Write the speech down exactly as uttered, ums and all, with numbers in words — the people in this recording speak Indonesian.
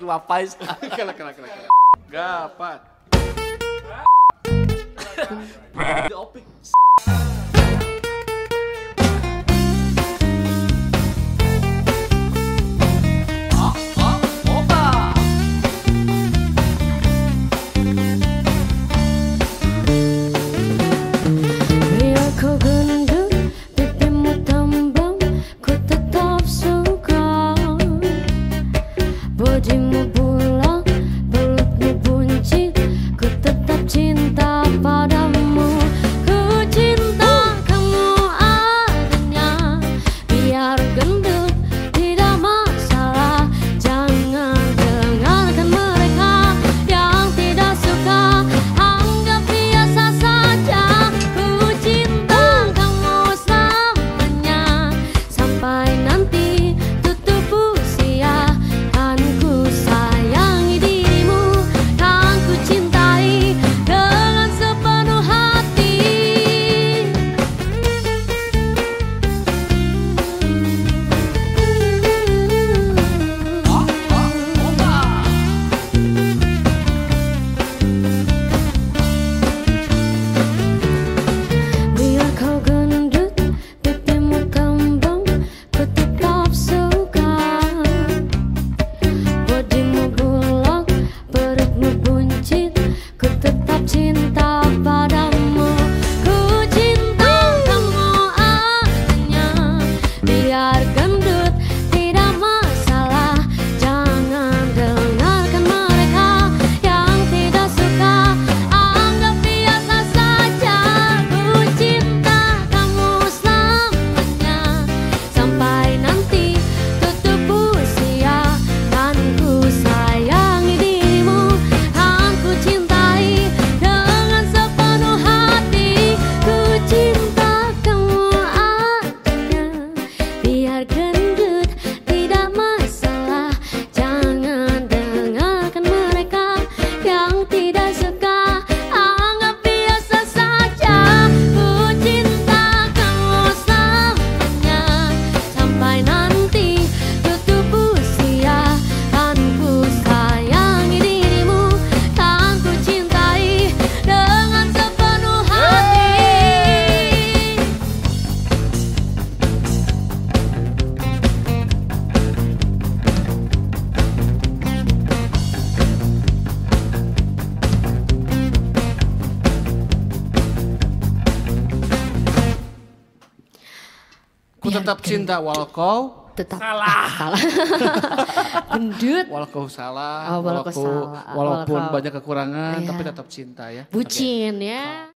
Wapais. Kala kala kala. Gapat. Di opik. Bojimu bulat, pelukmu buncit, ku tetap cinta padamu. Ku cinta kamu adanya, biar gendut tidak masalah. Jangan dengarkan mereka yang tidak suka, anggap biasa saja. Ku cinta kamu selamanya, sampai nanti tutup usia. Ku sayangi dirimu, kan ku cintai dengan sepenuh hati. Biar kau gendut, pipimu kembang, ku tetap suka. Bojimu bulat, perutmu buncit, ku tetap cinta padamu. Ku cinta kamu adanya, biar gendut tidak masalah. Jangan dengarkan mereka yang tidak suka, anggap biasa saja. Ku cinta kamu selamanya, sampai nanti tutup usia. Kan ku sayangi dirimu, kan ku cintai dengan sepenuh hati. Ku cinta kamu adanya, biar gendut tidak masalah. Jangan dengarkan mereka yang tidak suka, anggap biasa saja. Ku cinta kamu selamanya, sampai nanti tutup usia. Kan ku sayangi dirimu, kan ku cintai dengan sepenuh hati. Ku tetap cinta walau kau Tetap salah. salah. Gendut, Walau kau salah, Oh, walau kau walau salah, walaupun walau kau- banyak kekurangan, Iya. tapi tetap cinta ya. Oke. bucin ya.